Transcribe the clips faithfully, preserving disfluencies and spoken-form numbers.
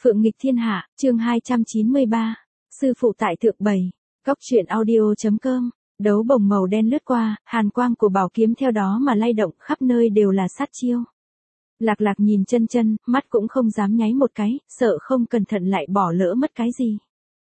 Phượng nghịch thiên hạ, chương hai trăm chín mươi ba. Sư phụ tại thượng bầy. Góc truyện audio.com. Đấu bồng màu đen lướt qua, hàn quang của bảo kiếm theo đó mà lay động, khắp nơi đều là sát chiêu. Lạc Lạc nhìn chân chân, mắt cũng không dám nháy một cái, sợ không cẩn thận lại bỏ lỡ mất cái gì.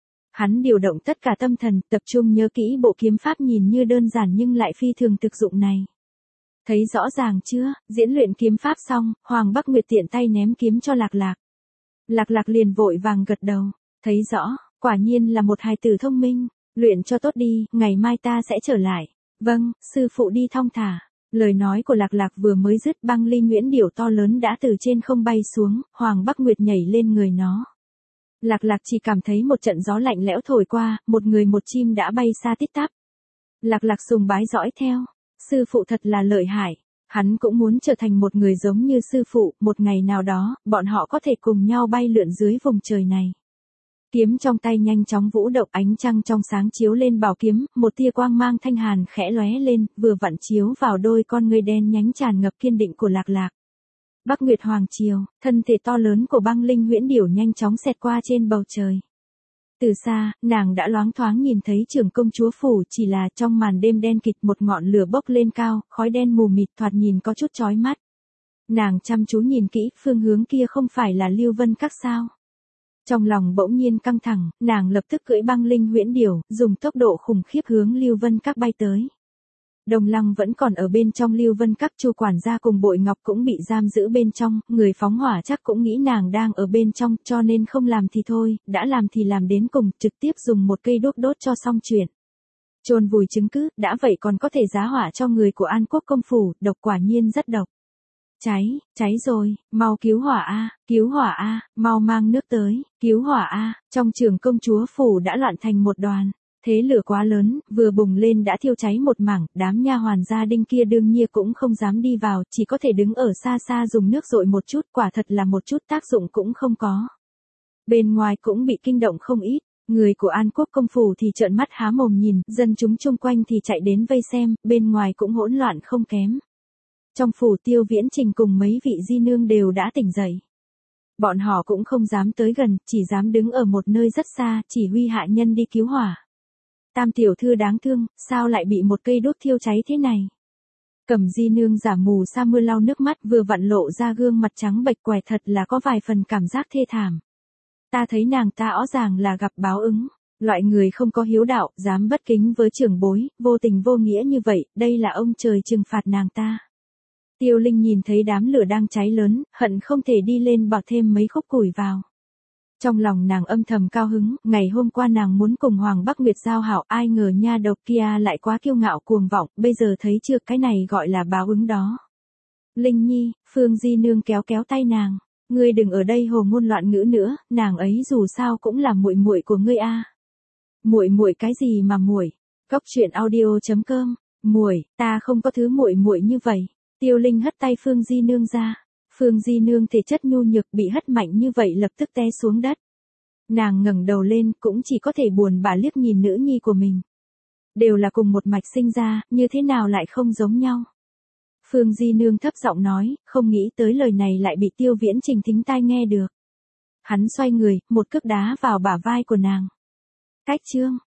Hắn điều động tất cả tâm thần, tập trung nhớ kỹ bộ kiếm pháp nhìn như đơn giản nhưng lại phi thường thực dụng này. Thấy rõ ràng chưa, diễn luyện kiếm pháp xong, Hoàng Bắc Nguyệt tiện tay ném kiếm cho Lạc Lạc. Lạc Lạc liền vội vàng gật đầu, thấy rõ, quả nhiên là một hài tử thông minh, luyện cho tốt đi, ngày mai ta sẽ trở lại. Vâng, sư phụ đi thong thả. Lời nói của Lạc Lạc vừa mới dứt, băng ly nguyễn điểu to lớn đã từ trên không bay xuống, Hoàng Bắc Nguyệt nhảy lên người nó. Lạc Lạc chỉ cảm thấy một trận gió lạnh lẽo thổi qua, một người một chim đã bay xa tít tắp. Lạc Lạc sùng bái dõi theo, sư phụ thật là lợi hại. Hắn cũng muốn trở thành một người giống như sư phụ, một ngày nào đó, bọn họ có thể cùng nhau bay lượn dưới vùng trời này. Kiếm trong tay nhanh chóng vũ động, ánh trăng trong sáng chiếu lên bảo kiếm, một tia quang mang thanh hàn khẽ lóe lên, vừa vặn chiếu vào đôi con ngươi đen nhánh tràn ngập kiên định của Lạc Lạc. Bắc Nguyệt Hoàng Triều, thân thể to lớn của băng linh huyễn điểu nhanh chóng xẹt qua trên bầu trời. Từ xa, nàng đã loáng thoáng nhìn thấy trưởng công chúa phủ, chỉ là trong màn đêm đen kịt một ngọn lửa bốc lên cao, khói đen mù mịt thoạt nhìn có chút chói mắt. Nàng chăm chú nhìn kỹ, phương hướng kia không phải là Lưu Vân Các sao? Trong lòng bỗng nhiên căng thẳng, nàng lập tức cưỡi băng linh huyễn điểu, dùng tốc độ khủng khiếp hướng Lưu Vân Các bay tới. Đồng Lăng vẫn còn ở bên trong Lưu Vân Các, Chu quản gia cùng Bội Ngọc cũng bị giam giữ bên trong, người phóng hỏa chắc cũng nghĩ nàng đang ở bên trong, cho nên không làm thì thôi, đã làm thì làm đến cùng, trực tiếp dùng một cây đốt đốt cho xong chuyện. Chôn vùi chứng cứ, đã vậy còn có thể giá hỏa cho người của An Quốc công phủ, độc quả nhiên rất độc. Cháy, cháy rồi, mau cứu hỏa a, cứu hỏa a, mau mang nước tới, cứu hỏa a, trong trường công chúa phủ đã loạn thành một đoàn. Thế lửa quá lớn, vừa bùng lên đã thiêu cháy một mảng, đám nha hoàn gia đinh kia đương nhiên cũng không dám đi vào, chỉ có thể đứng ở xa xa dùng nước dội một chút, quả thật là một chút tác dụng cũng không có. Bên ngoài cũng bị kinh động không ít, người của An Quốc công phủ thì trợn mắt há mồm nhìn, dân chúng chung quanh thì chạy đến vây xem, bên ngoài cũng hỗn loạn không kém. Trong phủ Tiêu Viễn Trình cùng mấy vị di nương đều đã tỉnh dậy. Bọn họ cũng không dám tới gần, chỉ dám đứng ở một nơi rất xa, chỉ huy hạ nhân đi cứu hỏa. Tam tiểu thư đáng thương, sao lại bị một cây đốt thiêu cháy thế này? Cẩm di nương giả mù sa mưa lau nước mắt, vừa vặn lộ ra gương mặt trắng bệch quẻ, thật là có vài phần cảm giác thê thảm. Ta thấy nàng ta rõ ràng là gặp báo ứng, loại người không có hiếu đạo, dám bất kính với trưởng bối, vô tình vô nghĩa như vậy, đây là ông trời trừng phạt nàng ta. Tiêu Linh nhìn thấy đám lửa đang cháy lớn, hận không thể đi lên bỏ thêm mấy khúc củi vào. Trong lòng nàng âm thầm cao hứng, ngày hôm qua nàng muốn cùng Hoàng Bắc Nguyệt giao hảo, ai ngờ nha đầu kia lại quá kiêu ngạo cuồng vọng, bây giờ thấy chưa, cái này gọi là báo ứng đó. Linh Nhi, Phương Di nương kéo kéo tay nàng, ngươi đừng ở đây hồ ngôn loạn ngữ nữa, nàng ấy dù sao cũng là muội muội của ngươi a. Muội muội cái gì mà muội? Góc truyện audio.com. Muội, ta không có thứ muội muội như vậy. Tiêu Linh hất tay Phương Di nương ra. Phương Di nương thể chất nhu nhược bị hất mạnh như vậy lập tức té xuống đất. Nàng ngẩng đầu lên cũng chỉ có thể buồn bã liếc nhìn nữ nhi của mình. Đều là cùng một mạch sinh ra, như thế nào lại không giống nhau. Phương Di nương thấp giọng nói, không nghĩ tới lời này lại bị Tiêu Viễn Trình thính tai nghe được. Hắn xoay người, một cước đá vào bả vai của nàng. Cách chương.